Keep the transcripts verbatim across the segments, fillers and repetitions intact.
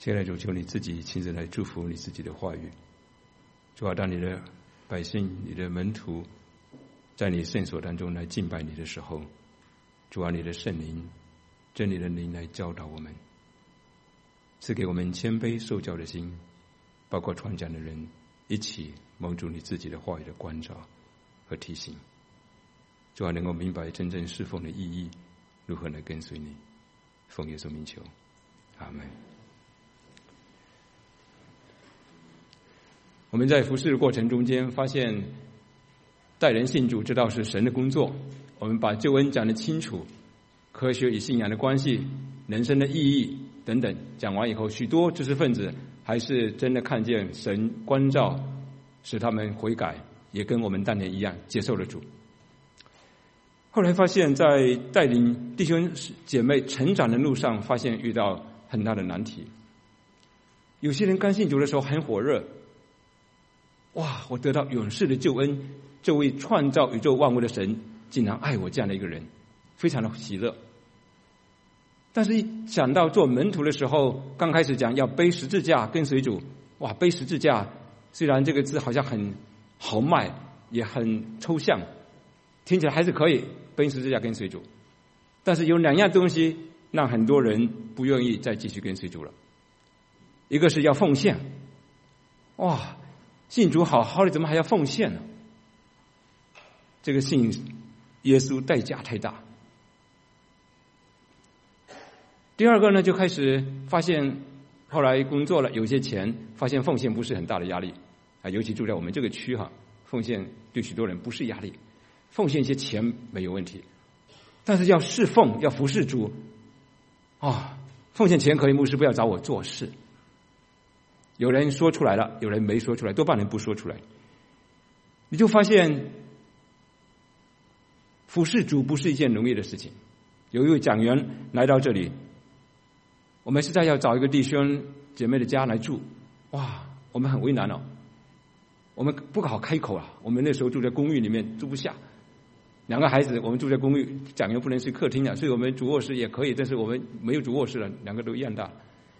亲爱的主，求你自己亲自来祝福你自己的话语。主啊，当你的百姓、你的门徒在你圣所当中来敬拜你的时候，主啊，你的圣灵、真理的灵来教导我们，赐给我们谦卑受教的心，包括传讲的人一起蒙主你自己的话语的关照和提醒。主啊，能够明白真正侍奉的意义，如何来跟随你。奉耶稣名求，阿们。我们在服事的过程中间发现，带人信主知道是神的工作，我们把救恩讲得清楚，科学与信仰的关系、人生的意义等等讲完以后，许多知识分子还是真的看见神关照，使他们悔改，也跟我们当年一样接受了主。后来发现，在带领弟兄姐妹成长的路上，发现遇到很大的难题。有些人刚信主的时候很火热，哇，我得到永世的救恩，这位创造宇宙万物的神竟然爱我这样的一个人，非常的喜乐。但是一想到做门徒的时候，刚开始讲要背十字架跟随主，哇，背十字架虽然这个字好像很豪迈，也很抽象，听起来还是可以背十字架跟随主，但是有两样东西让很多人不愿意再继续跟随主了。一个是要奉献，哇，信主好好的怎么还要奉献呢？这个信耶稣代价太大。第二个呢，就开始发现，后来工作了，有些钱，发现奉献不是很大的压力啊，尤其住在我们这个区哈，奉献对许多人不是压力，奉献一些钱没有问题，但是要侍奉，要服侍主啊，奉献钱可以，牧师不要找我做事。有人说出来了，有人没说出来，多半人不说出来。你就发现服侍主不是一件容易的事情。有一位讲员来到这里，我们实在要找一个弟兄姐妹的家来住，哇，我们很为难哦，我们不好开口啊。我们那时候住在公寓里面住不下，两个孩子，我们住在公寓，讲员不能睡客厅的，所以我们主卧室也可以，但是我们没有主卧室了，两个都一样大。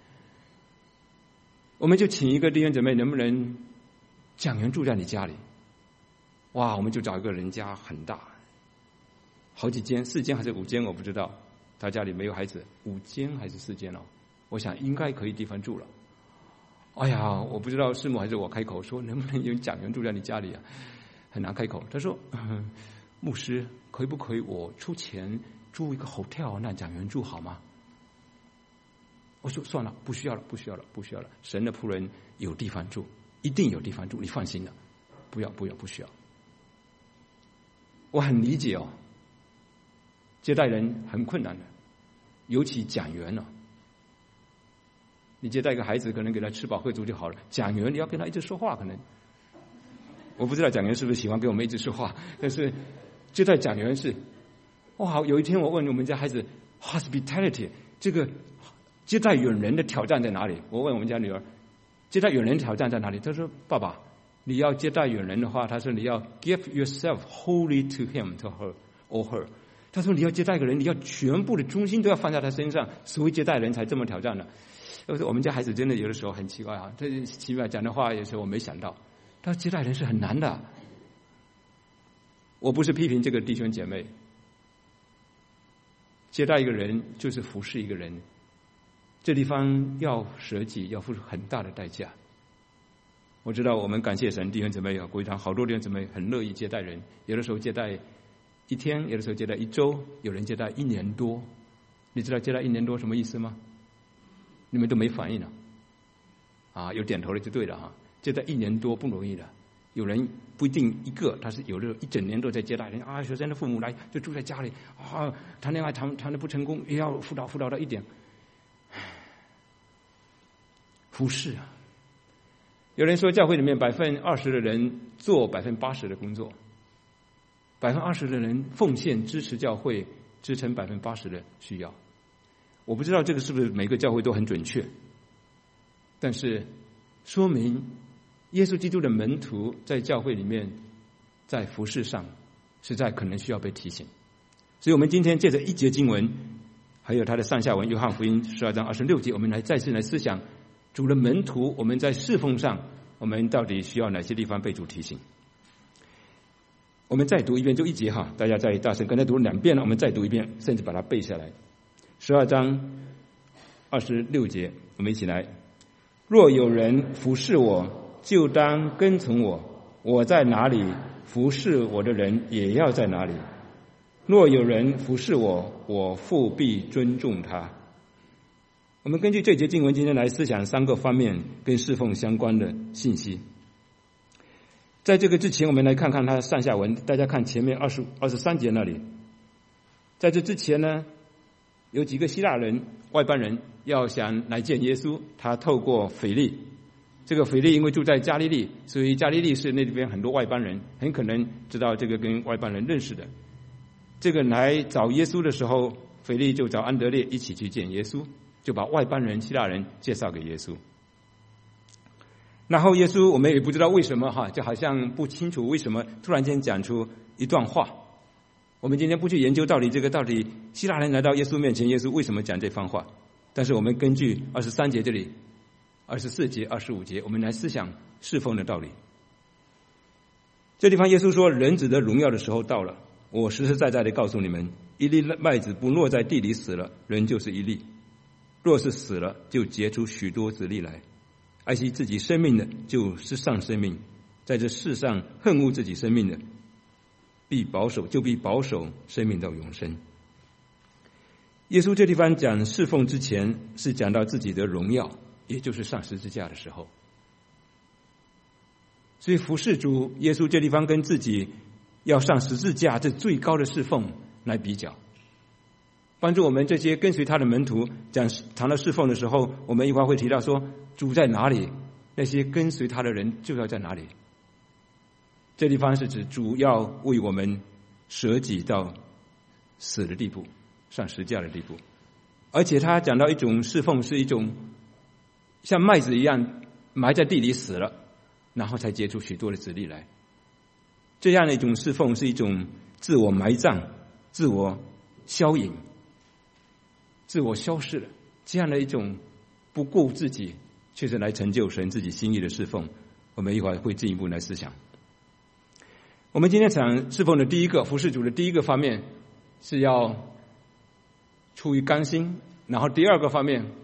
我们就请一个弟兄姐妹，能不能讲员住在你家里？哇，我们就找一个人家很大，好几间，四间还是五间我不知道，他家里没有孩子，五间还是四间哦，我想应该可以地方住了。哎呀，我不知道师母还是我开口说能不能有讲员住在你家里啊，很难开口。他说、嗯、牧师可以不可以我出钱租一个 hotel 让讲员住好吗？我说算了，不需要了，不需要了，不需要了。神的仆人有地方住，一定有地方住，你放心了，不要，不要，不需要。我很理解哦，接待人很困难的，尤其讲员哦。你接待一个孩子，可能给他吃饱喝足就好了，讲员你要跟他一直说话，可能我不知道讲员是不是喜欢跟我们一直说话，但是接待讲员是哇。有一天我问我们家孩子 ，hospitality 这个。接待远人的挑战在哪里？我问我们家女儿，接待远人的挑战在哪里？她说：“爸爸，你要接待远人的话，她说你要 give yourself wholly to him, to her or her。”她说你要接待一个人，你要全部的中心都要放在他身上，所以接待人才这么挑战的。我说我们家孩子真的有的时候很奇怪啊，这奇怪讲的话有时候我没想到，他说接待人是很难的。我不是批评这个弟兄姐妹，接待一个人就是服侍一个人。这地方要舍己，要付出很大的代价。我知道我们感谢神，弟兄姊妹啊，国语堂好多弟兄姊妹很乐意接待人，有的时候接待一天，有的时候接待一周，有人接待一年多。你知道接待一年多什么意思吗？你们都没反应了啊，有点头的就对了哈。接待一年多不容易的，有人不一定一个，他是有的一整年都在接待人啊，学生的父母来就住在家里啊，谈恋爱谈谈的不成功，也要辅导辅导到一点。服侍啊！有人说教会里面百分二十的人做百分八十的工作，百分二十的人奉献支持教会，支撑百分八十的需要。我不知道这个是不是每个教会都很准确，但是说明耶稣基督的门徒在教会里面，在服侍上实在可能需要被提醒。所以我们今天借着一节经文，还有他的上下文，约翰福音十二章二十六节，我们来再次来思想主的门徒，我们在侍奉上，我们到底需要哪些地方被主提醒？我们再读一遍，就一节哈，大家再大声，刚才读了两遍了，我们再读一遍，甚至把它背下来。十二章二十六节，我们一起来。若有人服侍我，就当跟从我，我在哪里，服侍我的人也要在哪里。若有人服侍我，我父必尊重他。我们根据这节经文，今天来思想三个方面跟侍奉相关的信息。在这个之前，我们来看看它上下文。大家看前面二十二十三节那里，在这之前呢，有几个希腊人、外邦人要想来见耶稣，他透过腓利。这个腓利因为住在加利利，所以加利利是那边很多外邦人，很可能知道这个跟外邦人认识的。这个来找耶稣的时候，腓利就找安德烈一起去见耶稣，就把外邦人、希腊人介绍给耶稣。然后耶稣我们也不知道为什么哈，就好像不清楚为什么突然间讲出一段话。我们今天不去研究到底这个到底希腊人来到耶稣面前，耶稣为什么讲这番话，但是我们根据二十三节这里、二十四节、二十五节，我们来思想侍奉的道理。这地方耶稣说，人子的荣耀的时候到了，我实实在在的告诉你们，一粒麦子不落在地里死了，人就是一粒；若是死了，就结出许多子粒来。爱惜自己生命的，就失丧生命；在这世上恨恶自己生命的，必保守就必保守生命到永生。耶稣这地方讲侍奉之前，是讲到自己的荣耀，也就是上十字架的时候。所以服侍主，耶稣这地方跟自己要上十字架这最高的侍奉来比较，帮助我们这些跟随他的门徒讲谈到侍奉的时候，我们一会儿会提到说，主在哪里，那些跟随他的人就要在哪里。这地方是指主要为我们舍己到死的地步，上十字架的地步。而且他讲到一种侍奉是一种像麦子一样埋在地里死了，然后才结出许多的子粒来。这样的一种侍奉是一种自我埋葬、自我消隐、自我消逝了，这样的一种不顾自己，确实来成就神自己心意的侍奉。我们一会儿会进一步来思想。我们今天讲侍奉的第一个服侍主的第一个方面是要出于甘心，然后第二个方面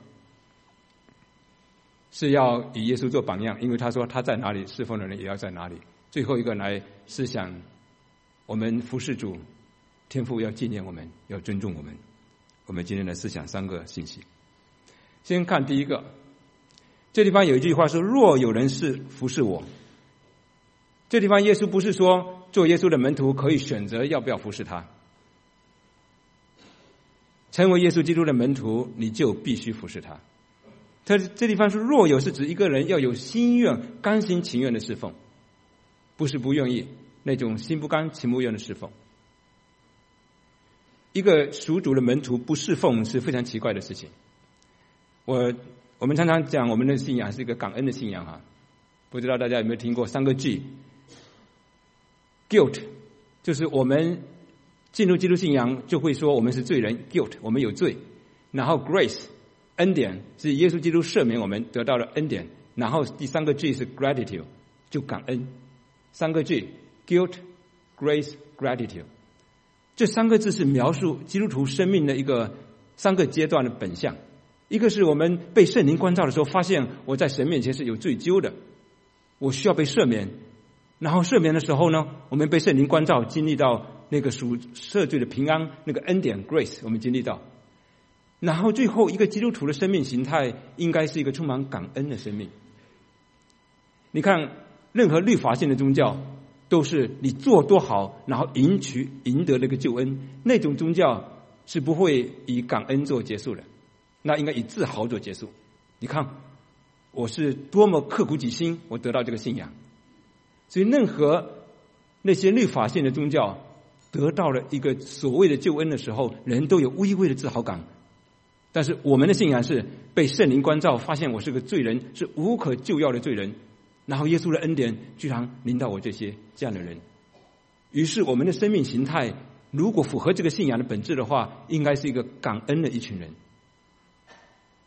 是要以耶稣做榜样，因为他说他在哪里，侍奉的人也要在哪里。最后一个来思想我们服侍主，天父要纪念我们，要尊重我们。我们今天来思想三个信息。先看第一个，这地方有一句话说，若有人是服侍我。这地方耶稣不是说做耶稣的门徒可以选择要不要服侍他，成为耶稣基督的门徒你就必须服侍他。他这地方说若有，是指一个人要有心愿，甘心情愿的侍奉，不是不愿意，那种心不甘情不愿的侍奉。一个属主的门徒不侍奉是非常奇怪的事情。我我们常常讲我们的信仰是一个感恩的信仰哈，不知道大家有没有听过三个 G。 Guilt 就是我们进入基督信仰就会说我们是罪人 ，Guilt 我们有罪。然后 Grace 恩典是耶稣基督赦免我们得到了恩典。然后第三个 G 是 Gratitude 就感恩。三个 G Guilt Grace Gratitude 这三个字是描述基督徒生命的一个三个阶段的本相。一个是我们被圣灵光照的时候，发现我在神面前是有罪疚的，我需要被赦免。然后赦免的时候呢，我们被圣灵光照，经历到那个赎赦罪的平安，那个恩典 Grace 我们经历到。然后最后一个基督徒的生命形态应该是一个充满感恩的生命。你看任何律法性的宗教都是你做多好，然后赢取赢得那个救恩，那种宗教是不会以感恩做结束的，那应该以自豪做结束。你看我是多么刻苦己心，我得到这个信仰。所以任何那些律法性的宗教得到了一个所谓的救恩的时候，人都有微微的自豪感。但是我们的信仰是被圣灵光照，发现我是个罪人，是无可救药的罪人，然后耶稣的恩典居然临到我这些这样的人。于是我们的生命形态如果符合这个信仰的本质的话，应该是一个感恩的一群人。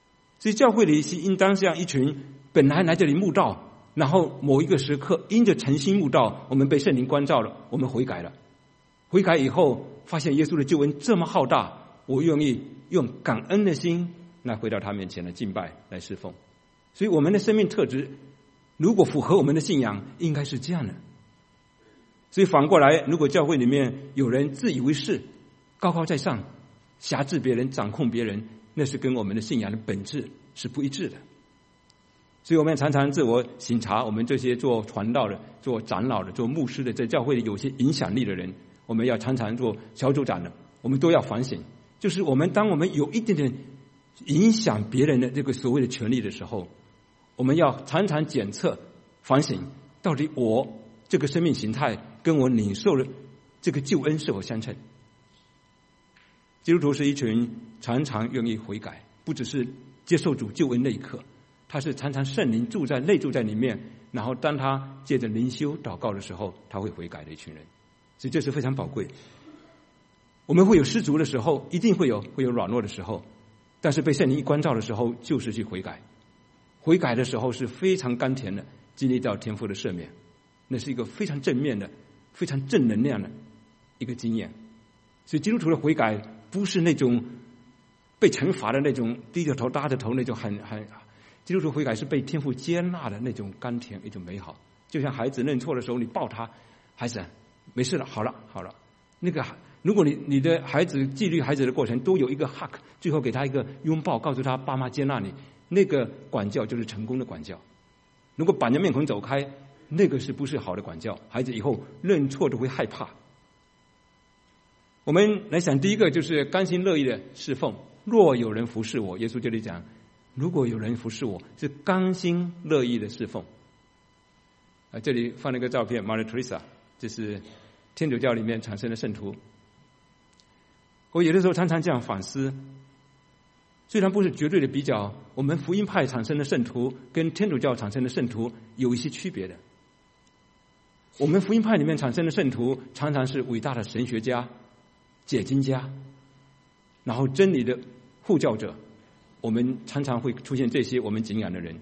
所以教会里是应当像一群本来来这里慕道，然后某一个时刻因着诚心慕道，我们被圣灵光照了，我们悔改了。悔改以后发现耶稣的救恩这么浩大，我愿意用感恩的心来回到他面前来敬拜，来侍奉。所以我们的生命特质如果符合我们的信仰，应该是这样的。所以反过来，如果教会里面有人自以为是，高高在上，辖制别人，掌控别人，那是跟我们的信仰的本质是不一致的。所以我们常常自我省察，我们这些做传道的、做长老的、做牧师的，在教会里有些影响力的人，我们要常常做小组长的，我们都要反省，就是我们当我们有一点点影响别人的这个所谓的权利的时候，我们要常常检测反省，到底我这个生命形态跟我领受的这个救恩是否相称。基督徒是一群常常愿意悔改，不只是接受主救恩那一刻，他是常常圣灵住在内住在里面，然后当他借着灵修祷告的时候，他会悔改的一群人。所以这是非常宝贵。我们会有失足的时候，一定会有会有软弱的时候，但是被圣灵一关照的时候，就是去悔改。悔改的时候是非常甘甜的，经历到天父的赦免，那是一个非常正面的、非常正能量的一个经验。所以基督徒的悔改不是那种被惩罚的那种低着头耷着头那种很很，基督徒悔改是被天父接纳的那种甘甜，一种美好。就像孩子认错的时候，你抱他，孩子没事了，好了好了。那个如果你你的孩子纪律孩子的过程都有一个 hug， 最后给他一个拥抱，告诉他爸妈接纳你，那个管教就是成功的管教。如果板着面孔走开，那个是不是好的管教？孩子以后认错都会害怕。我们来想，第一个就是甘心乐意的侍奉。若有人服侍我，耶稣这里讲，如果有人服侍我，是甘心乐意的侍奉。啊，这里放了一个照片 ，Mother Teresa， 这是天主教里面产生的圣徒。我有的时候常常这样反思，虽然不是绝对的比较，我们福音派产生的圣徒跟天主教产生的圣徒有一些区别的。我们福音派里面产生的圣徒常常是伟大的神学家、解经家，然后真理的护教者，我们常常会出现这些我们敬仰的人。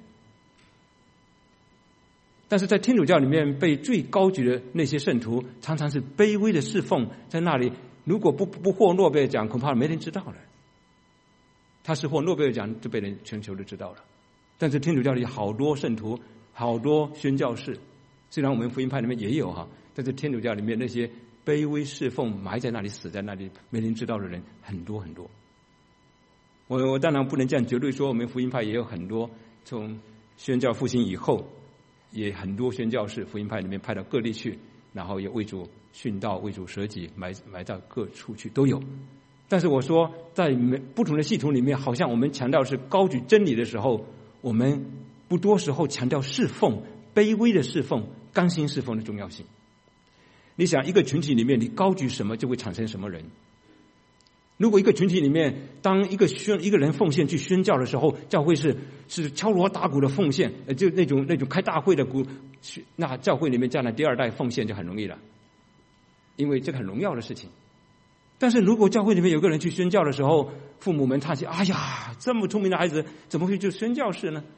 但是在天主教里面被最高举的那些圣徒，常常是卑微的侍奉，在那里如果不不获诺贝尔奖，恐怕没人知道了。他是获诺贝尔奖，就被人全球都知道了。但是天主教里好多圣徒，好多宣教士，虽然我们福音派里面也有哈，但是天主教里面那些卑微侍奉、埋在那里、死在那里、没人知道的人很多很多。我我当然不能这样绝对说，我们福音派也有很多，从宣教复兴以后，也很多宣教士福音派里面派到各地去，然后也为主殉道、为主舍己，埋埋到各处去都有。但是我说，在不同的系统里面，好像我们强调是高举真理的时候，我们不多时候强调侍奉、卑微的侍奉、甘心侍奉的重要性。你想，一个群体里面，你高举什么，就会产生什么人。如果一个群体里面，当一个宣一个人奉献去宣教的时候，教会是是敲锣打鼓的奉献，呃，就那种那种开大会的鼓，那教会里面将来第二代奉献就很容易了，因为这个很荣耀的事情。但是如果教会里面有个人去宣教的时候，父母们叹息：“哎呀，这么聪明的孩子，怎么会就宣教士呢？”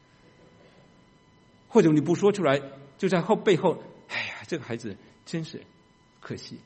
或者你不说出来，就在后背后，哎呀，这个孩子真是可惜。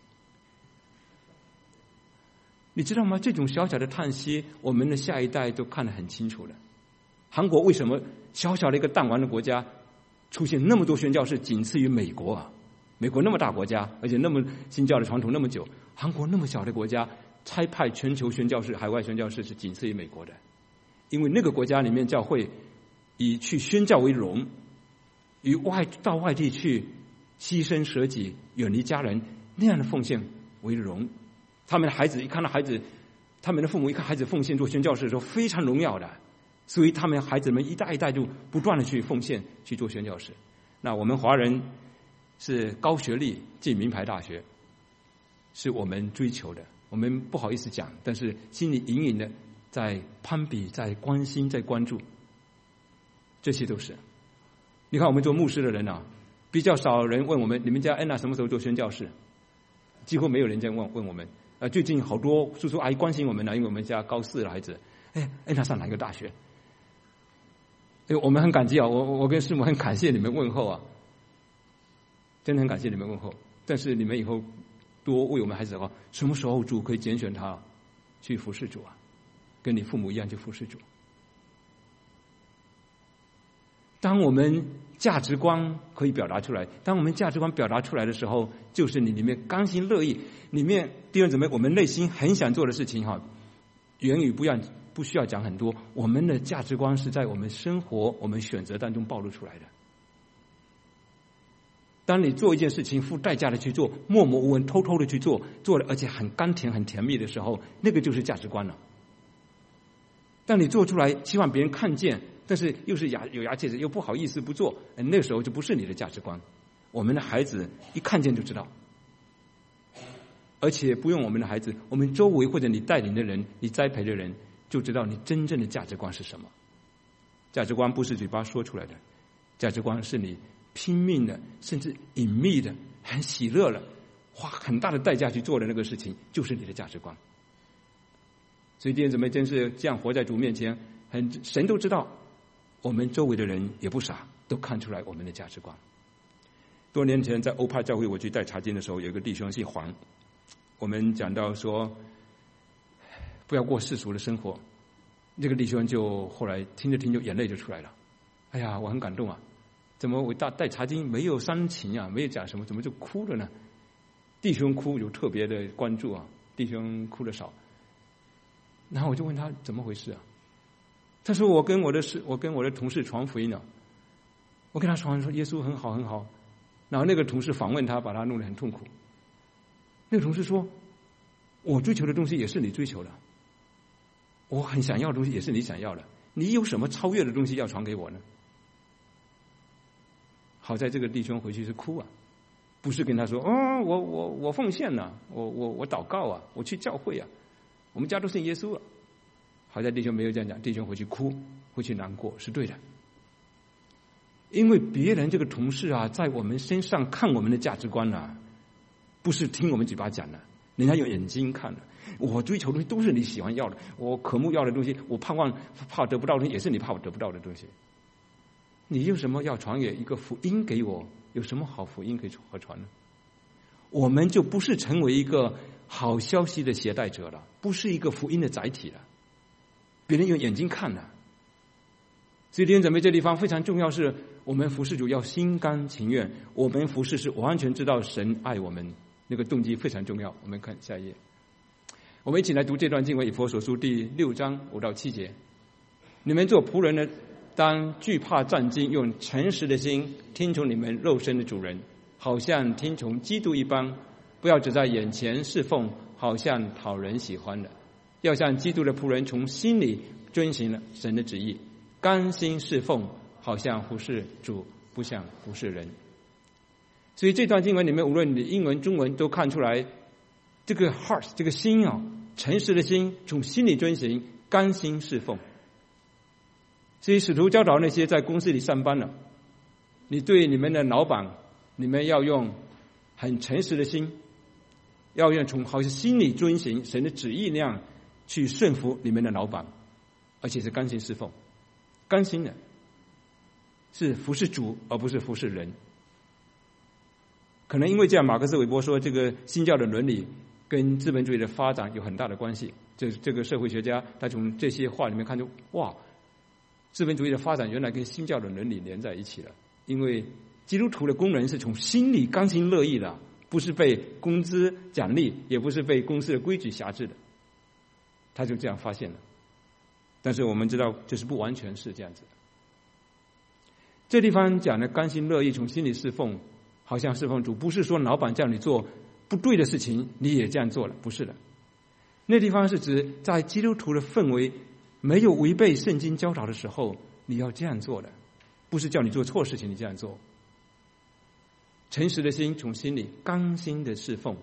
你知道吗？这种小小的叹息，我们的下一代都看得很清楚了。韩国为什么小小的一个弹丸的国家，出现那么多宣教士，仅次于美国啊？美国那么大国家，而且那么新教的传统那么久，韩国那么小的国家，差派全球宣教士、海外宣教士是仅次于美国的。因为那个国家里面教会以去宣教为荣，以外到外地去牺牲舍己、远离家人那样的奉献为荣。他们的孩子一看到孩子，他们的父母一看孩子奉献做宣教士的时候，非常荣耀的，所以他们孩子们一代一代就不断的去奉献去做宣教士。那我们华人是高学历进名牌大学，是我们追求的，我们不好意思讲，但是心里隐隐的在攀比、在关心、在关注，这些都是。你看我们做牧师的人啊，比较少人问我们，你们家安娜什么时候做宣教士？几乎没有人这样问问我们。呃，最近好多叔叔阿姨关心我们了，因为我们家高四的孩子，哎，安娜上哪个大学？ 哎，我们很感激啊，我我跟师母很感谢你们问候啊，真的很感谢你们问候。但是你们以后多为我们孩子的话，什么时候主可以拣选他去服侍主啊？跟你父母一样去服侍主。当我们价值观可以表达出来，当我们价值观表达出来的时候，就是你里面甘心乐意，里面弟兄姊妹，我们内心很想做的事情哈，言语不要不需要讲很多，我们的价值观是在我们生活、我们选择当中暴露出来的。当你做一件事情付代价的去做，默默无闻、偷偷的去做，做了而且很甘甜、很甜蜜的时候，那个就是价值观了。当你做出来，希望别人看见，但是又是牙有牙切齿，又不好意思不做，那时候就不是你的价值观。我们的孩子一看见就知道，而且不用我们的孩子，我们周围或者你带领的人、你栽培的人，就知道你真正的价值观是什么。价值观不是嘴巴说出来的，价值观是你拼命的，甚至隐秘的、很喜乐了，花很大的代价去做的那个事情，就是你的价值观。所以弟兄姊妹，真是这样活在主面前，很神都知道，我们周围的人也不傻，都看出来我们的价值观。多年前在欧派教会我去带查经的时候，有一个弟兄姓黄，我们讲到说不要过世俗的生活，这个弟兄就后来听着听着眼泪就出来了。哎呀，我很感动啊！怎么我带带查经没有煽情啊，没有讲什么，怎么就哭了呢？弟兄哭有特别的关注啊，弟兄哭的少。然后我就问他怎么回事啊？他说我跟我的事，我跟我的同事传福音了。我跟他传说耶稣很好很好，然后那个同事访问他，把他弄得很痛苦。那个同事说：“我追求的东西也是你追求的，我很想要的东西也是你想要的，你有什么超越的东西要传给我呢？”好在这个弟兄回去是哭啊，不是跟他说：“哦，我我我奉献了、啊，我我我祷告啊，我去教会啊，我们家都信耶稣啊。”好在弟兄没有这样讲，弟兄回去哭，回去难过，是对的。因为别人这个同事啊，在我们身上看我们的价值观啊，不是听我们嘴巴讲的，人家用眼睛看的。我追求的东西都是你喜欢要的，我渴慕要的东西，我盼望怕得不到的东西，也是你怕我得不到的东西。你有什么要传给一个福音给我？有什么好福音可以和传呢？我们就不是成为一个好消息的携带者了，不是一个福音的载体了。别人用眼睛看了，所以弟兄姊妹，这地方非常重要，是我们服侍主要心甘情愿。我们服侍是完全知道神爱我们，那个动机非常重要。我们看下一页，我们一起来读这段经文，以弗所书第六章五到七节。你们做仆人的，当惧怕战兢，用诚实的心听从你们肉身的主人，好像听从基督一般，不要只在眼前侍奉，好像讨人喜欢的，要像基督的仆人，从心里遵行了神的旨意，甘心侍奉，好像服侍主，不像服侍人。所以这段经文里面，无论你的英文、中文都看出来，这个 heart 这个心啊，诚实的心，从心里遵行，甘心侍奉。所以使徒教导那些在公司里上班的，你对你们的老板，你们要用很诚实的心，要用从好像心里遵行神的旨意那样去顺服你们的老板，而且是甘心侍奉，甘心的是服侍主，而不是服侍人。可能因为这样，马克思韦伯说，这个新教的伦理跟资本主义的发展有很大的关系。这这个社会学家他从这些话里面看出，哇，资本主义的发展原来跟新教的伦理连在一起了。因为基督徒的工人是从心里甘心乐意的，不是被工资奖励，也不是被公司的规矩辖制的。他就这样发现了。但是我们知道，这是不完全是这样子的。这地方讲的甘心乐意，从心里侍奉，好像侍奉主，不是说老板叫你做不对的事情你也这样做了，不是的。那地方是指在基督徒的氛围没有违背圣经教导的时候，你要这样做的，不是叫你做错事情你这样做。诚实的心，从心里甘心的侍奉，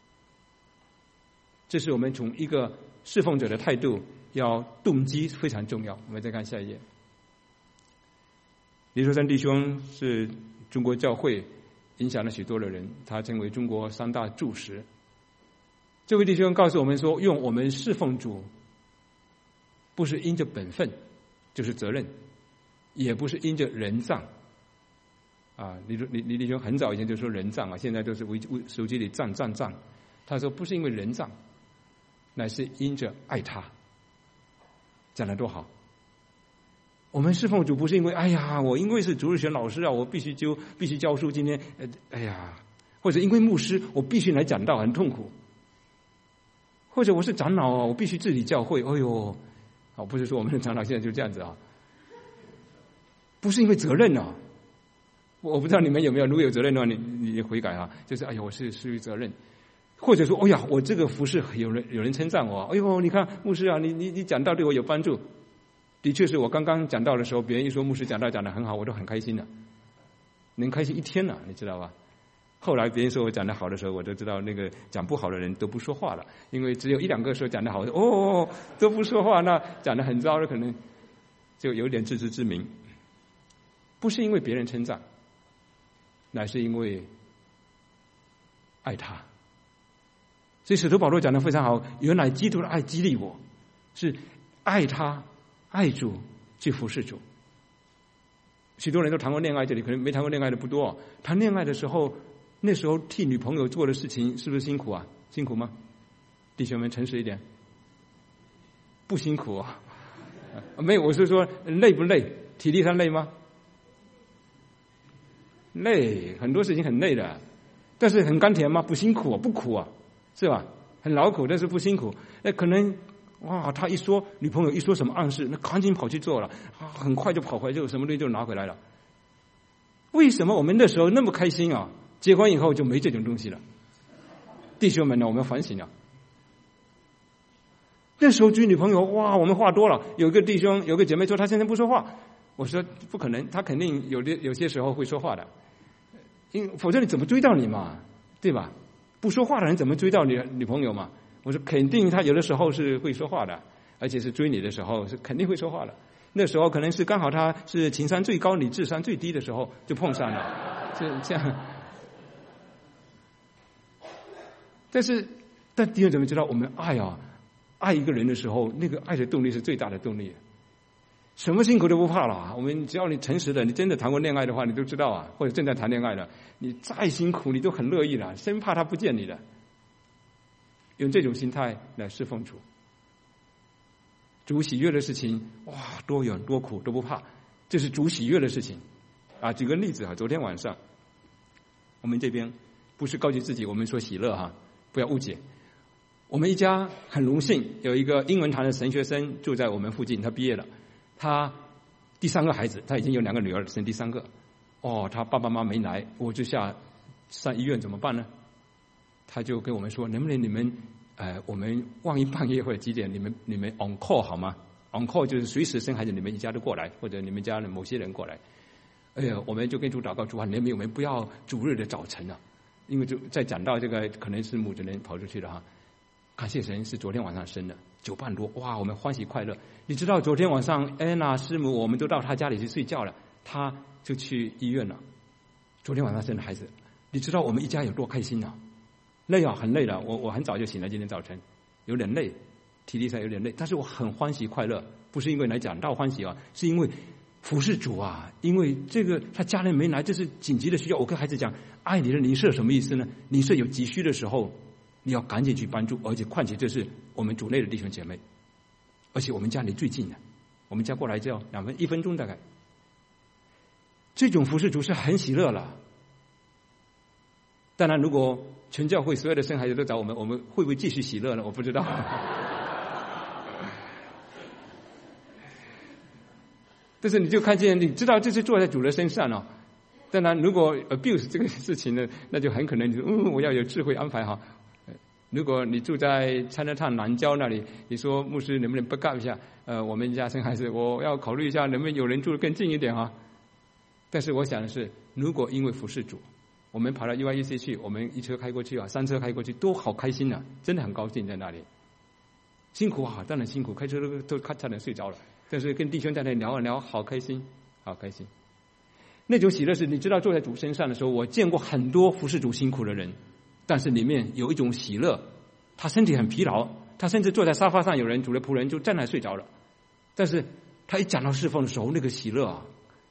这是我们从一个侍奉者的态度，要动机非常重要。我们再看下一页。李寿山弟兄是中国教会影响了许多的人，他成为中国三大柱石。这位弟兄告诉我们说，用我们侍奉主不是因着本分，就是责任。 也不是因着人仗。啊，李李李弟兄很早以前就说人仗啊，现在都是微微手机里仗仗仗。他说不是因为人仗，乃是因着爱他。讲得多好！我们侍奉主不是因为哎呀，我因为是主日学老师啊，我必须就必须教书。今天呃哎呀，或者因为牧师，我必须来讲道，很痛苦。或者我是长老啊，我必须治理教会。哎呦，啊，不是说我们的长老现在就这样子啊，不是因为责任啊。我不知道你们有没有，如果有责任的话，你你悔改啊，就是哎呀，我是出于责任。或者说，哎呀，我这个服事有人有人称赞我，哎呦，你看牧师啊，你你你讲道对我有帮助。的确是我刚刚讲道的时候，别人一说牧师讲道讲得很好，我都很开心的，能开心一天了，你知道吧？后来别人说我讲得好的时候，我都知道那个讲不好的人都不说话了，因为只有一两个说讲得好，哦都不说话，那讲得很糟的可能就有点自知之明。不是因为别人称赞，乃是因为爱他。所以使徒保罗讲得非常好，原来基督的爱激励我，是爱他爱主去服侍主。许多人都谈过恋爱，这里可能没谈过恋爱的不多。谈恋爱的时候，那时候替女朋友做的事情是不是辛苦啊？辛苦吗？弟兄们诚实一点，不辛苦啊？没有，我是说累不累？体力上累吗？累，很多事情很累的，但是很甘甜吗？不辛苦啊，不苦啊。是吧？很劳苦，但是不辛苦。那可能哇，他一说女朋友一说什么暗示，那赶紧跑去做了，啊，很快就跑回来，就什么东西就拿回来了。为什么我们那时候那么开心啊？结婚以后就没这种东西了。弟兄们呢，我们反省了。那时候追女朋友，哇，我们话多了。有个弟兄，有个姐妹说他现在不说话，我说不可能，他肯定有的有些时候会说话的，因否则你怎么追到你嘛，对吧？不说话的人怎么追到你女朋友嘛？我说肯定他有的时候是会说话的，而且是追你的时候是肯定会说话的。那时候可能是刚好他是情商最高你智商最低的时候就碰上了，是这样。但是但弟兄姊妹知道，我们爱啊爱一个人的时候，那个爱的动力是最大的动力。什么辛苦都不怕了，我们只要你诚实的，你真的谈过恋爱的话，你都知道啊，或者正在谈恋爱的，你再辛苦你都很乐意了，生怕他不见你的。用这种心态来侍奉主，主喜悦的事情，哇，多远多苦都不怕，这是主喜悦的事情啊。举个例子啊，昨天晚上我们这边不是告诫自己我们说喜乐哈，不要误解。我们一家很荣幸有一个英文堂的神学生住在我们附近，他毕业了。他第三个孩子，他已经有两个女儿，生第三个。哦，他爸爸妈妈没来，我就下上医院怎么办呢？他就跟我们说，能不能你们呃，我们万一半夜或者几点，你们你们 on call 好吗 ？on call 就是随时生孩子，你们一家都过来，或者你们家的某些人过来。哎呀，我们就跟主祷告，主啊，能不能我们不要主日的早晨啊？因为就在讲到这个，可能是母子人跑出去了哈。感谢神，是昨天晚上生的，九半多，哇，我们欢喜快乐。你知道昨天晚上安娜师母，我们都到她家里去睡觉了，她就去医院了。昨天晚上生的孩子，你知道我们一家有多开心啊？累啊，很累了。我我很早就醒了，今天早晨有点累，体力上有点累，但是我很欢喜快乐，不是因为来讲道欢喜啊，是因为服侍主啊。因为这个他家人没来，这是紧急的需要。我跟孩子讲，爱你的邻舍什么意思呢？邻舍有急需的时候，你要赶紧去帮助，而且况且这是我们主内的弟兄姐妹，而且我们家离最近的，我们家过来只要两分一分钟大概。这种服侍主是很喜乐了。当然，如果全教会所有的生孩子都找我们，我们会不会继续喜乐呢？我不知道。但是你就看见，你知道这是坐在主的身上了。当然，如果 abuse 这个事情呢，那就很可能你说，嗯，我要有智慧安排哈。如果你住在Chinatown南郊那里，你说牧师能不能 back up 一下？呃，我们家生孩子，我要考虑一下，能不能有人住得更近一点哈？但是我想的是，如果因为服侍主，我们跑到 U I U C 去，我们一车开过去啊，三车开过去，都好开心啊，真的很高兴在那里。辛苦啊，当然辛苦，开车都都差点睡着了。但是跟弟兄在那里聊啊聊，好开心，好开心。那种喜乐是，你知道坐在主身上的时候，我见过很多服侍主辛苦的人，但是里面有一种喜乐，他身体很疲劳，他甚至坐在沙发上，有人主的仆人就站那睡着了，但是他一讲到侍奉的时候，那个喜乐啊，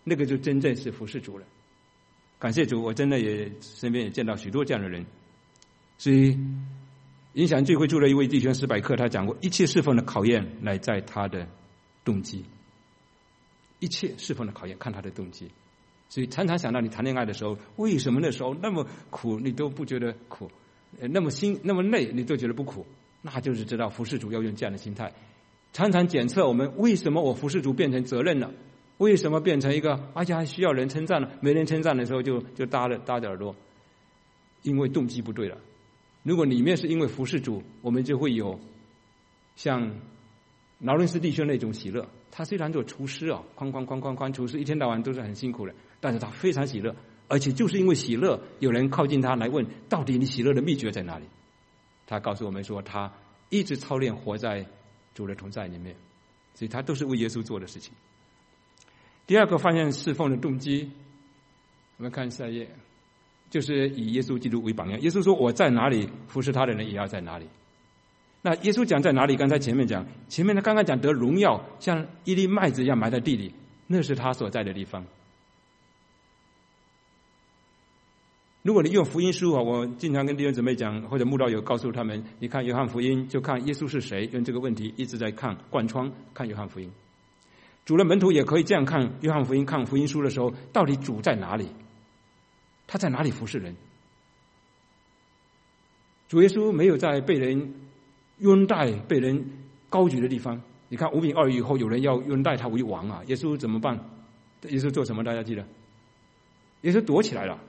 那个就真正是服侍主了。感谢主，我真的也身边也见到许多这样的人。所以影响最会处的一位弟兄史百克，他讲过，一切侍奉的考验乃在他的动机。一切侍奉的考验看他的动机。所以常常想到你谈恋爱的时候，为什么那时候那么苦你都不觉得苦，那么辛那么累你都觉得不苦，那就是知道服侍主要用这样的心态。常常检测我们为什么我服侍主变成责任了，为什么变成一个哎呀需要人称赞了，没人称赞的时候就就搭了搭着耳朵，因为动机不对了。如果里面是因为服侍主，我们就会有像劳伦斯弟兄那种喜乐。他虽然做厨师啊，哐哐哐哐哐，厨师一天到晚都是很辛苦的，但是他非常喜乐，而且就是因为喜乐，有人靠近他来问，到底你喜乐的秘诀在哪里？他告诉我们说，他一直操练活在主的同在里面，所以他都是为耶稣做的事情。第二个发现侍奉的动机，我们看下一页，就是以耶稣基督为榜样。耶稣说，我在哪里，服侍他的人也要在哪里。那耶稣讲在哪里？刚才前面讲，前面他刚刚讲得荣耀，像一粒麦子一样埋在地里，那是他所在的地方。如果你用福音书啊，我经常跟弟兄姊妹讲，或者慕道友告诉他们，你看约翰福音就看耶稣是谁，用这个问题一直在看贯穿看约翰福音。主的门徒也可以这样看约翰福音，看福音书的时候，到底主在哪里？他在哪里服侍人？主耶稣没有在被人拥戴、被人高举的地方。你看五饼二鱼以后，有人要拥戴他为王啊，耶稣怎么办？耶稣做什么？大家记得？耶稣躲起来了，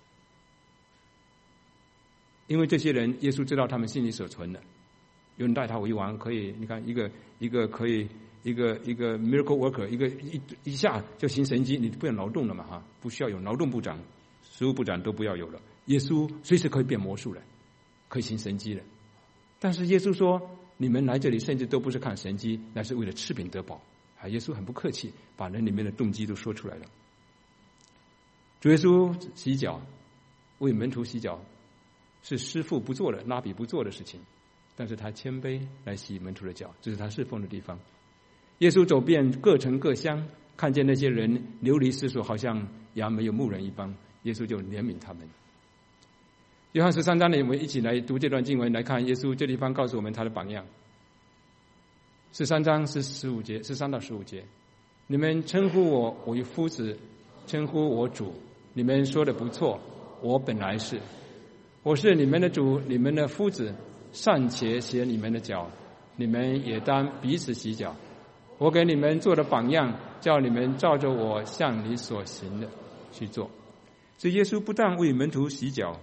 因为这些人，耶稣知道他们心里所存的，拥戴他为王可以。你看，一个一个可以，一个一个 miracle worker， 一个一一下就行神迹，你不要劳动了嘛哈，不需要有劳动部长、食物部长都不要有了。耶稣随时可以变魔术了，可以行神迹了。但是耶稣说，你们来这里甚至都不是看神迹，乃是为了吃饼得饱啊！耶稣很不客气，把人里面的动机都说出来了。主耶稣洗脚，为门徒洗脚，是师父不做的，拉比不做的事情，但是他谦卑来洗门徒的脚，这是他侍奉的地方。耶稣走遍各城各乡，看见那些人流离失所，好像羊没有牧人一般，耶稣就怜悯他们。约翰十三章呢，我们一起来读这段经文，来看耶稣这地方告诉我们他的榜样。十三章是十五节，十三到十五节，你们称呼我为夫子，称呼我主，你们说的不错，我本来是，我是你们的主，你们的夫子，尚且洗你们的脚，你们也当彼此洗脚。我给你们做的榜样，叫你们照着我向你所行的去做。所以耶稣不但为门徒洗脚，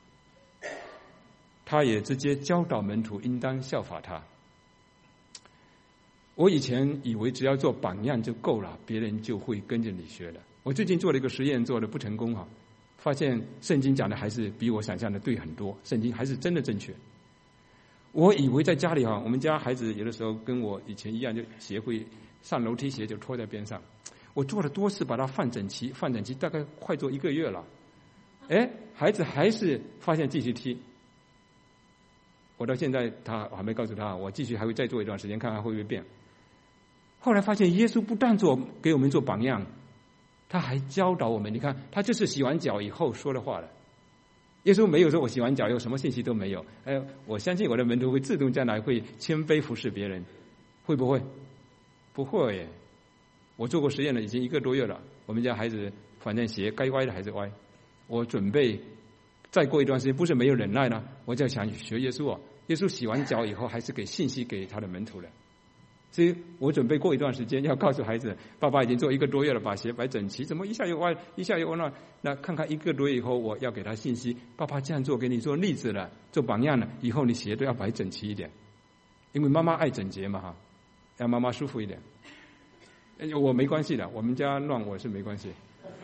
他也直接教导门徒应当效法他。我以前以为只要做榜样就够了，别人就会跟着你学了。我最近做了一个实验，做的不成功哈，发现圣经讲的还是比我想象的对很多，圣经还是真的正确。我以为在家里哈，我们家孩子有的时候跟我以前一样，就鞋会上楼梯鞋就拖在边上。我做了多次把它放整齐，放整齐大概快做一个月了，哎，孩子还是发现继续踢。我到现在他我还没告诉他，我继续还会再做一段时间，看看会不会变。后来发现耶稣不但做给我们做榜样，他还教导我们。你看，他这是洗完脚以后说的话了。耶稣没有说我洗完脚有什么信息都没有。哎，我相信我的门徒会自动将来会谦卑服侍别人，会不会？不会耶。我做过实验了，已经一个多月了。我们家孩子反正鞋该歪的还是歪。我准备再过一段时间，不是没有忍耐了，我就想学耶稣哦。耶稣洗完脚以后，还是给信息给他的门徒了。所以我准备过一段时间要告诉孩子，爸爸已经做一个多月了，把鞋摆整齐，怎么一下又歪，一下又歪了？那看看一个多月以后，我要给他信息，爸爸这样做给你做例子了，做榜样了，以后你鞋都要摆整齐一点，因为妈妈爱整洁嘛哈，让妈妈舒服一点。我没关系的，我们家乱我是没关系。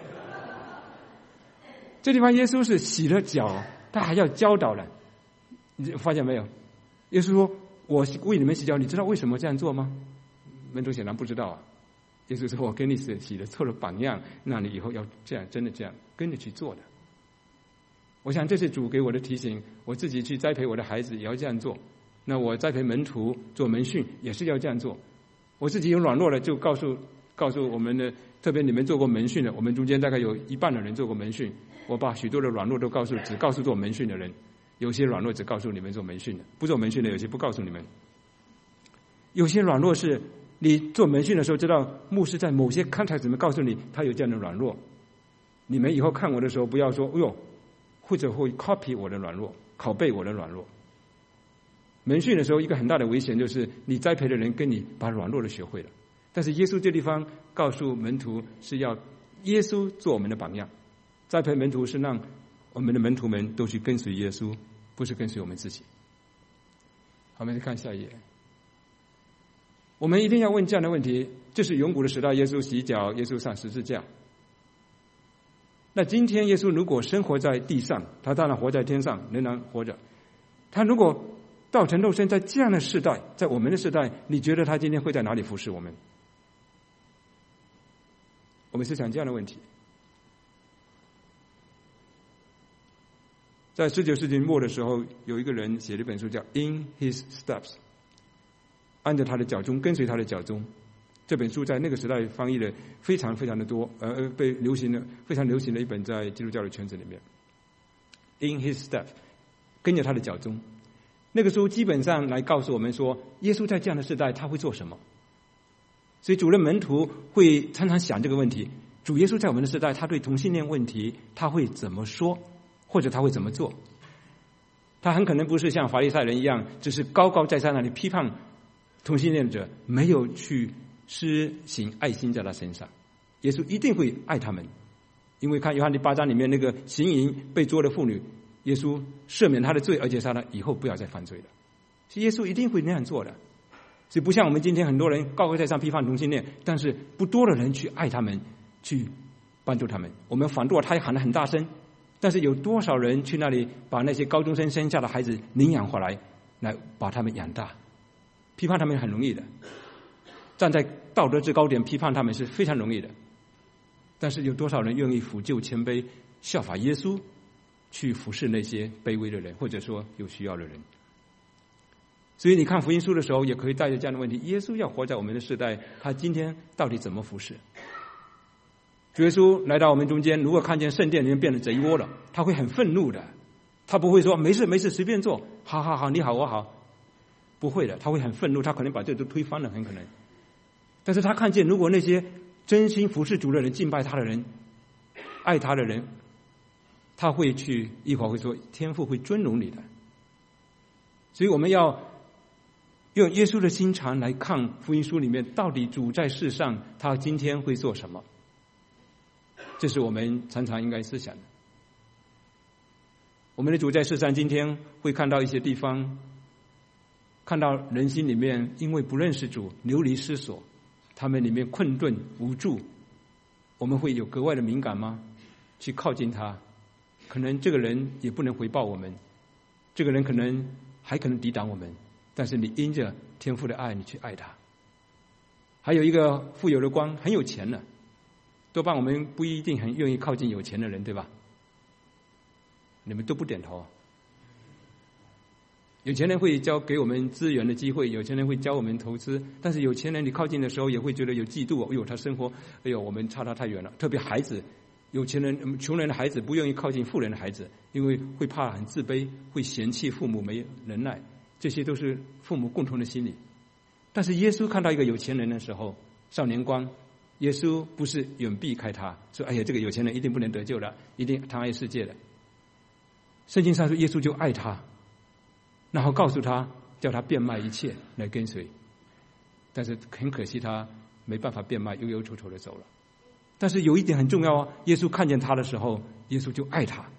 这地方耶稣是洗了脚，他还要教导了，你发现没有？耶稣说，我为你们洗脚，你知道为什么这样做吗？门徒显然不知道啊。耶稣说，我跟你洗洗的做了榜样，那你以后要这样，真的这样跟着去做的。我想这是主给我的提醒，我自己去栽培我的孩子也要这样做。那我栽培门徒做门训也是要这样做。我自己有软弱了，就告诉告告诉我们的，特别你们做过门训的，我们中间大概有一半的人做过门训，我把许多的软弱都告诉，只告诉做门训的人，有些软弱只告诉你们做门训的，不做门训的有些不告诉你们。有些软弱是你做门训的时候知道牧师在某些看台里面告诉你他有这样的软弱，你们以后看我的时候不要说哎呦，或者会 copy 我的软弱，拷贝我的软弱。门训的时候一个很大的危险就是你栽培的人跟你把软弱的学会了，但是耶稣这地方告诉门徒是要耶稣做我们的榜样，栽培门徒是让我们的门徒们都去跟随耶稣，不是跟随我们自己。好，我们再看下一页。我们一定要问这样的问题，这是永古的时代，耶稣洗脚，耶稣上十字架。那今天耶稣如果生活在地上，他当然活在天上，仍然活着。他如果道成肉身，在这样的世代，在我们的世代，你觉得他今天会在哪里服侍我们？我们是想这样的问题。在十九世纪末的时候，有一个人写了一本书叫《In His Steps》，按着他的脚踪，跟随他的脚踪。这本书在那个时代翻译了非常非常的多，呃，被流行的非常流行的一本在基督教的圈子里面。In His Steps， 跟着他的脚踪。那个书基本上来告诉我们说，耶稣在这样的时代他会做什么。所以主任门徒会常常想这个问题：主耶稣在我们的时代，他对同性恋问题他会怎么说，或者他会怎么做？他很可能不是像法利赛人一样，只是高高在上那里批判同性恋者，没有去施行爱心在他身上。耶稣一定会爱他们，因为看约翰第八章里面那个行淫被捉的妇女，耶稣赦免他的罪，而且让他以后不要再犯罪了。所以耶稣一定会那样做的。所以不像我们今天很多人高高在上批判同性恋，但是不多的人去爱他们，去帮助他们。我们反堕胎喊得很大声，但是有多少人去那里把那些高中生生下的孩子领养回来，来把他们养大？批判他们很容易的，站在道德制高点批判他们是非常容易的，但是有多少人愿意俯就谦卑，效法耶稣，去服侍那些卑微的人，或者说有需要的人？所以你看福音书的时候，也可以带着这样的问题：耶稣要活在我们的世代，他今天到底怎么服侍？主耶稣来到我们中间，如果看见圣殿里面变得贼窝了，他会很愤怒的，他不会说没事没事随便做，好好好你好我好，不会的，他会很愤怒，他可能把这都推翻了，很可能。但是他看见如果那些真心服侍主的人、敬拜他的人、爱他的人，他会去一会儿会说天父会尊荣你的。所以我们要用耶稣的心肠来看福音书里面到底主在世上他今天会做什么，这是我们常常应该思想的。我们的主在世上今天会看到一些地方，看到人心里面因为不认识主流离失所，他们里面困顿无助，我们会有格外的敏感吗？去靠近他，可能这个人也不能回报我们，这个人可能还可能抵挡我们，但是你因着天父的爱你去爱他。还有一个富有的光，很有钱了，多半我们不一定很愿意靠近有钱的人，对吧？你们都不点头。有钱人会教给我们资源的机会，有钱人会教我们投资，但是有钱人你靠近的时候也会觉得有嫉妒，哎呦他生活，哎呦我们差他太远了。特别孩子，有钱人穷人的孩子不愿意靠近富人的孩子，因为会怕很自卑，会嫌弃父母没忍耐，这些都是父母共同的心理。但是耶稣看到一个有钱人的时候，少年光，耶稣不是远避开他，说哎呀这个有钱人一定不能得救了，一定贪爱世界的。圣经上说耶稣就爱他，然后告诉他叫他变卖一切来跟随，但是很可惜他没办法变卖，忧忧愁愁的走了。但是有一点很重要啊，耶稣看见他的时候，耶稣就爱他。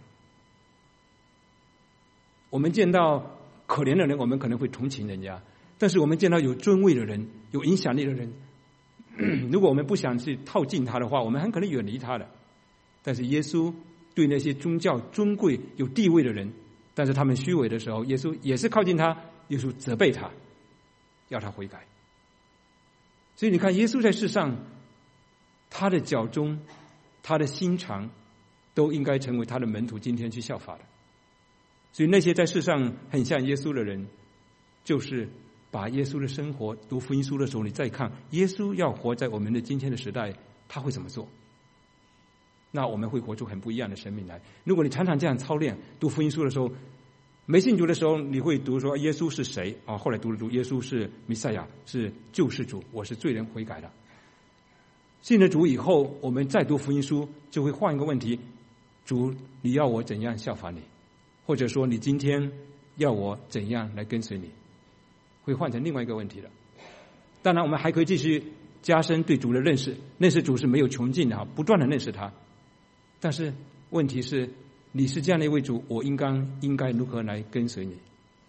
我们见到可怜的人，我们可能会同情人家，但是我们见到有尊位的人、有影响力的人，如果我们不想去靠近他的话，我们很可能远离他的。但是耶稣对那些宗教尊贵有地位的人，但是他们虚伪的时候，耶稣也是靠近他，耶稣责备他，要他悔改。所以你看耶稣在世上，他的脚中他的心肠都应该成为他的门徒今天去效法的。所以那些在世上很像耶稣的人，就是把耶稣的生活读福音书的时候，你再看耶稣要活在我们的今天的时代，他会怎么做？那我们会活出很不一样的生命来。如果你常常这样操练读福音书的时候，没信主的时候，你会读说耶稣是谁啊？后来读了读，耶稣是弥赛亚，是救世主，我是罪人悔改的。信了主以后，我们再读福音书，就会换一个问题：主，你要我怎样效法你？或者说，你今天要我怎样来跟随你？会换成另外一个问题了。当然，我们还可以继续加深对主的认识，认识主是没有穷尽的，不断的认识他。但是问题是，你是这样的一位主，我应该应该如何来跟随你？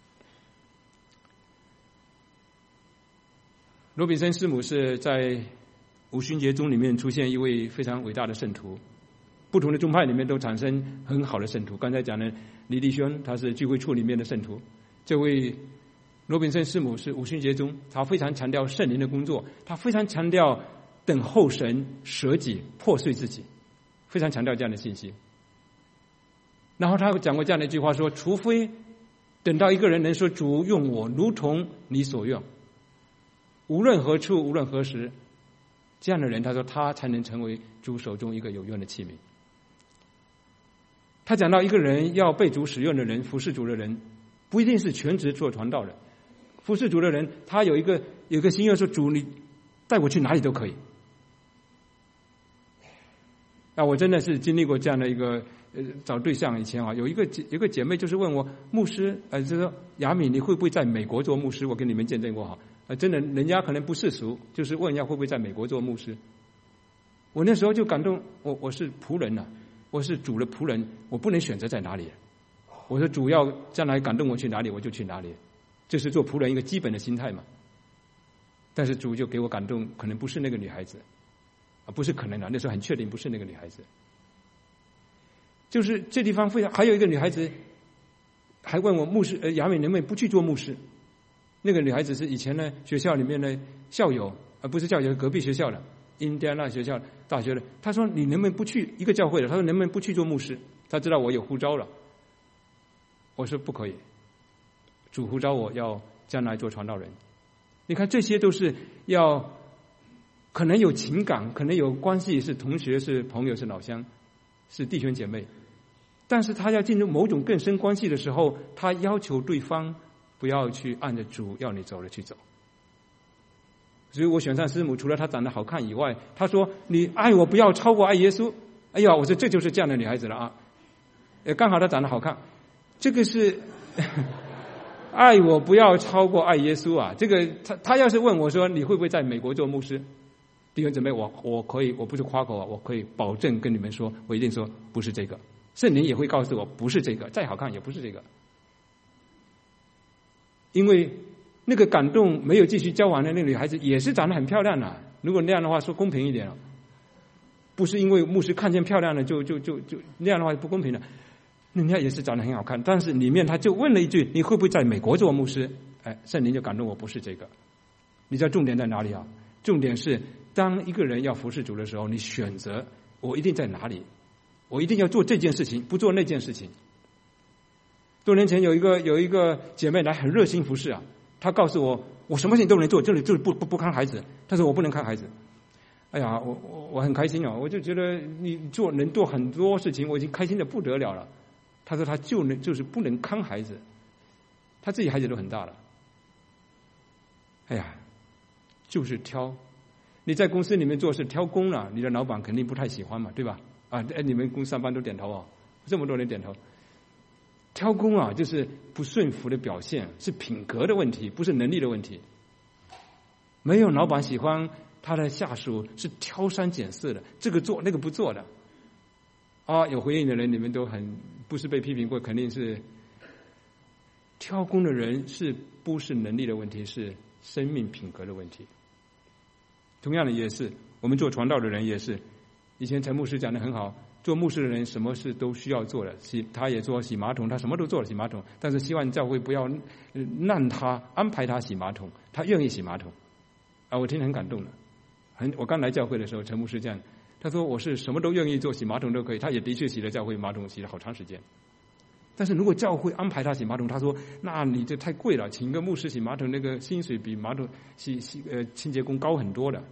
罗比森师母是在五旬节中里面出现一位非常伟大的圣徒，不同的宗派里面都产生很好的圣徒。刚才讲的李立轩，他是聚会处里面的圣徒。这位罗宾森师母是五旬节中，他非常强调圣灵的工作，他非常强调等候神，舍己破碎自己，非常强调这样的信息。然后他讲过这样的一句话说，除非等到一个人能说主用我如同你所用，无论何处无论何时，这样的人他说他才能成为主手中一个有用的器皿。他讲到一个人要被主使用的人，服侍主的人，不一定是全职做传道的，服侍主的人他有一个有一个心愿，说主你带我去哪里都可以。啊，我真的是经历过这样的一个呃找对象以前啊，有一个有一个姐妹就是问我，牧师，呃，就说雅敏你会不会在美国做牧师？我跟你们见证过哈，呃，真的人家可能不世俗，就是问一下会不会在美国做牧师。我那时候就感动，我我是仆人啊，我是主的仆人，我不能选择在哪里。我说主要将来感动我去哪里，我就去哪里，这是做仆人一个基本的心态嘛。但是主就给我感动，可能不是那个女孩子。啊，不是可能的，那时候很确定不是那个女孩子。就是这地方非常，还有一个女孩子还问我牧师，呃，雅美能不能不去做牧师？那个女孩子是以前呢学校里面的校友，而、呃、不是校友，隔壁学校的印第安纳学校大学的。她说你能不能不去一个教会的？她说能不能不去做牧师？她知道我有呼召了。我说不可以，主呼召我要将来做传道人。你看这些都是要。可能有情感，可能有关系，是同学，是朋友，是老乡，是弟兄姐妹。但是他要进入某种更深关系的时候，他要求对方不要去按着主要你走的去走。所以我选上师母，除了她长得好看以外，他说你爱我不要超过爱耶稣。哎呀，我说这就是这样的女孩子了啊！呃，刚好她长得好看，这个是爱我不要超过爱耶稣啊！这个他他要是问我说你会不会在美国做牧师？弟兄姊妹，我我可以，我不是夸口啊，我可以保证跟你们说，我一定说不是这个。圣灵也会告诉我不是这个，再好看也不是这个。因为那个感动没有继续交往的那个女孩子也是长得很漂亮的。如果那样的话，说公平一点，不是因为牧师看见漂亮的就就就就那样的话不公平的。人家也是长得很好看，但是里面他就问了一句：“你会不会在美国做牧师？”哎，圣灵就感动我不是这个。你知道重点在哪里啊？重点是。当一个人要服侍主的时候，你选择我一定在哪里，我一定要做这件事情，不做那件事情。多年前有一个有一个姐妹来很热心服侍啊，她告诉我我什么事情都能做，这里就是不不不看孩子，但是我不能看孩子。哎呀，我我我很开心哦，我就觉得你做能做很多事情，我已经开心的不得了了。她说她就能就是不能看孩子，她自己孩子都很大了。哎呀，就是挑。你在公司里面做事挑工了，你的老板肯定不太喜欢嘛，对吧？啊，哎，你们公司上班都点头啊，这么多人点头。挑工啊，就是不顺服的表现，是品格的问题，不是能力的问题。没有老板喜欢他的下属是挑三拣四的，这个做那个不做的。啊，有回应的人，你们都很不是被批评过，肯定是挑工的人是不是能力的问题，是生命品格的问题。同样的也是，我们做传道的人也是。以前陈牧师讲得很好，做牧师的人什么事都需要做的，洗他也做洗马桶，他什么都做了洗马桶，但是希望教会不要让他安排他洗马桶，他愿意洗马桶。啊，我听得很感动了。很，我刚来教会的时候，陈牧师这样，他说我是什么都愿意做，洗马桶都可以。他也的确洗了教会马桶，洗了好长时间。 但是如果教会安排他洗马桶，他说：“那你这太贵了，请一个牧师洗马桶，那个薪水比马桶洗洗呃清洁工高很多的。”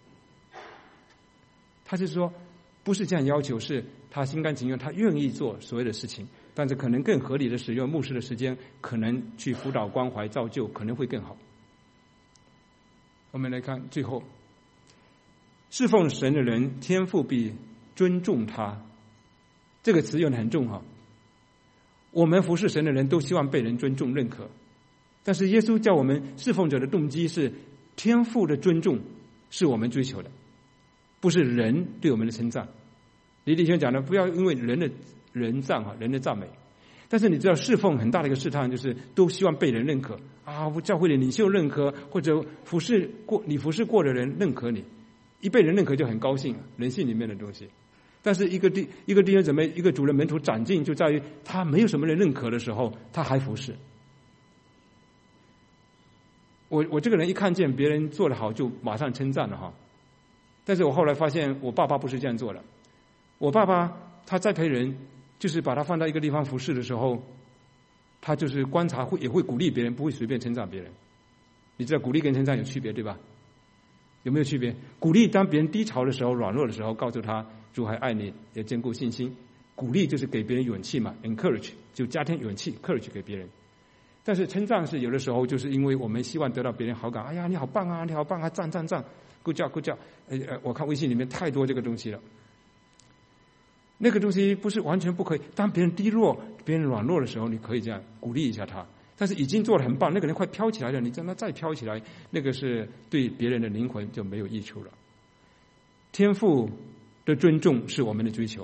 他是说，不是这样要求，是他心甘情愿，他愿意做所有的事情，但是可能更合理的使用牧师的时间，可能去辅导、关怀、造就，可能会更好。我们来看最后，侍奉神的人，天父必尊重他。这个词用得很重哈。我们服侍神的人都希望被人尊重认可，但是耶稣叫我们侍奉者的动机是天父的尊重，是我们追求的，不是人对我们的称赞。李弟兄讲的，不要因为人的人赞哈，人的赞美。但是你知道，侍奉很大的一个试探，就是都希望被人认可啊，教会的领袖认可，或者服侍过你服侍过的人认可你，一被人认可就很高兴，人性里面的东西。但是一个弟一个弟兄姊妹，一个主人门徒长进，就在于他没有什么人认可的时候，他还服侍。我我这个人一看见别人做得好，就马上称赞了哈。但是我后来发现，我爸爸不是这样做的。我爸爸他栽培人，就是把他放到一个地方服侍的时候，他就是观察，会也会鼓励别人，不会随便称赞别人。你知道鼓励跟称赞有区别对吧？有没有区别？鼓励当别人低潮的时候、软弱的时候，告诉他主还爱你，也坚固信心。鼓励就是给别人勇气嘛 ，encourage 就加添勇气 ，courage 给别人。但是称赞是有的时候就是因为我们希望得到别人好感，哎呀你好棒啊，你好棒啊，赞赞赞 ，good job good job。呃呃，我看微信里面太多这个东西了。那个东西不是完全不可以，当别人低落、别人软弱的时候，你可以这样鼓励一下他。但是已经做得很棒，那个人快飘起来了，你让他再飘起来，那个是对别人的灵魂就没有益处了。天父的尊重是我们的追求。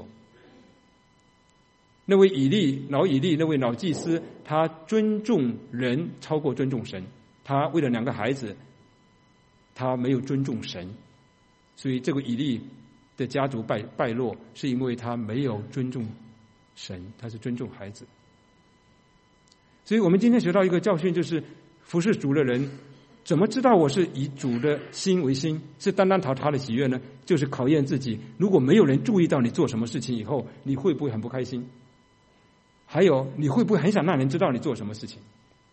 那位以利老以利那位老祭司，他尊重人超过尊重神。他为了两个孩子，他没有尊重神，所以这个以利的家族败败落，是因为他没有尊重神，他是尊重孩子。所以我们今天学到一个教训，就是服侍主的人怎么知道我是以主的心为心，是单单讨他的喜悦呢？就是考验自己，如果没有人注意到你做什么事情以后，你会不会很不开心？还有你会不会很想让人知道你做什么事情？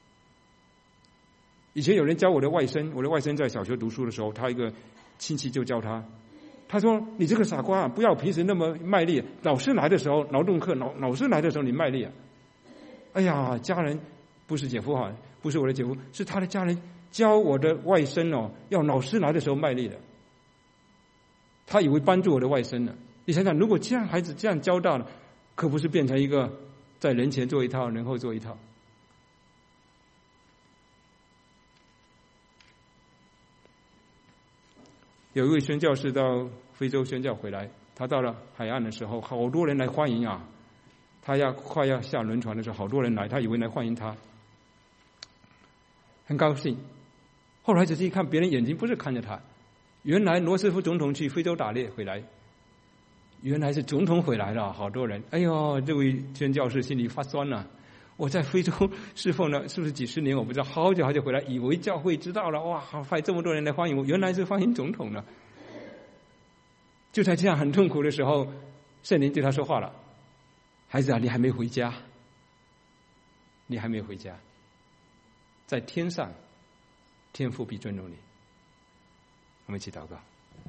以前有人教我的外甥，我的外甥在小学读书的时候，他一个亲戚就教他，他说你这个傻瓜，不要平时那么卖力，老师来的时候劳动课，老老师来的时候你卖力啊。哎呀，家人不是姐夫哈，不是我的姐夫，是他的家人教我的外甥哦，要老师来的时候卖力的。他以为帮助我的外甥呢。你想想，如果这样孩子这样教到了，可不是变成一个在人前做一套，人后做一套。有一位宣教士到非洲宣教回来，他到了海岸的时候，好多人来欢迎啊。他要快要下轮船的时候，好多人来，他以为来欢迎他，很高兴。后来仔细一看，别人眼睛不是看着他，原来罗斯福总统去非洲打猎回来，原来是总统回来了，好多人。哎呦，这位宣教士心里发酸了、啊。我在非洲侍奉了是不是几十年，我不知道，好久好久回来，以为教会知道了，哇，派这么多人来欢迎我，原来是欢迎总统呢。就在这样很痛苦的时候，圣灵对他说话了。孩子啊，你还没回家，你还没回家，在天上，天父必尊重你。我们一起祷告。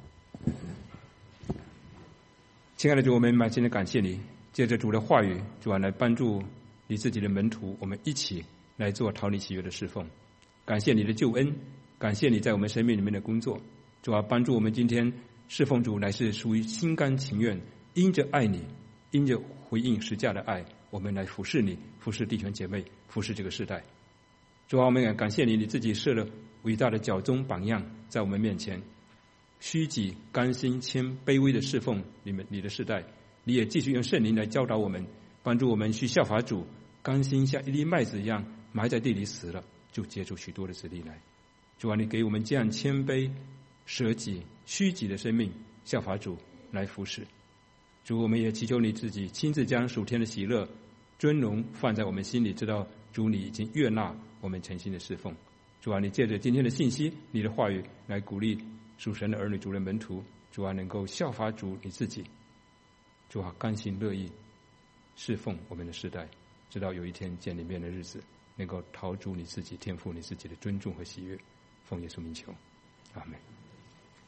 亲爱的主，我们满心的感谢你，借着主的话语，主啊，来帮助你自己的门徒，我们一起来做讨你喜悦的侍奉。感谢你的救恩，感谢你在我们生命里面的工作，主啊，帮助我们今天侍奉主，乃是属于心甘情愿，因着爱你，因着回应十架的爱，我们来服侍你，服侍弟兄姐妹，服侍这个世代。主啊，我们也感谢你，你自己设了伟大的教宗榜样在我们面前，虚己甘心谦卑微的侍奉你们你的世代。你也继续用圣灵来教导我们，帮助我们去效法主，甘心像一粒麦子一样埋在地里死了，就结出许多的子粒来。主啊，你给我们这样谦卑舍己虚己的生命，效法主来服侍。主，我们也祈求你自己亲自将属天的喜乐、尊荣放在我们心里，知道主你已经悦纳我们诚心的侍奉。主啊，你借着今天的信息、你的话语来鼓励属神的儿女、主的门徒。主啊，能够效法主你自己。主啊，甘心乐意侍奉我们的世代。 直到有一天见你面的日子，能够讨主你自己、天父你自己的尊重和喜悦。奉耶稣名求，阿门。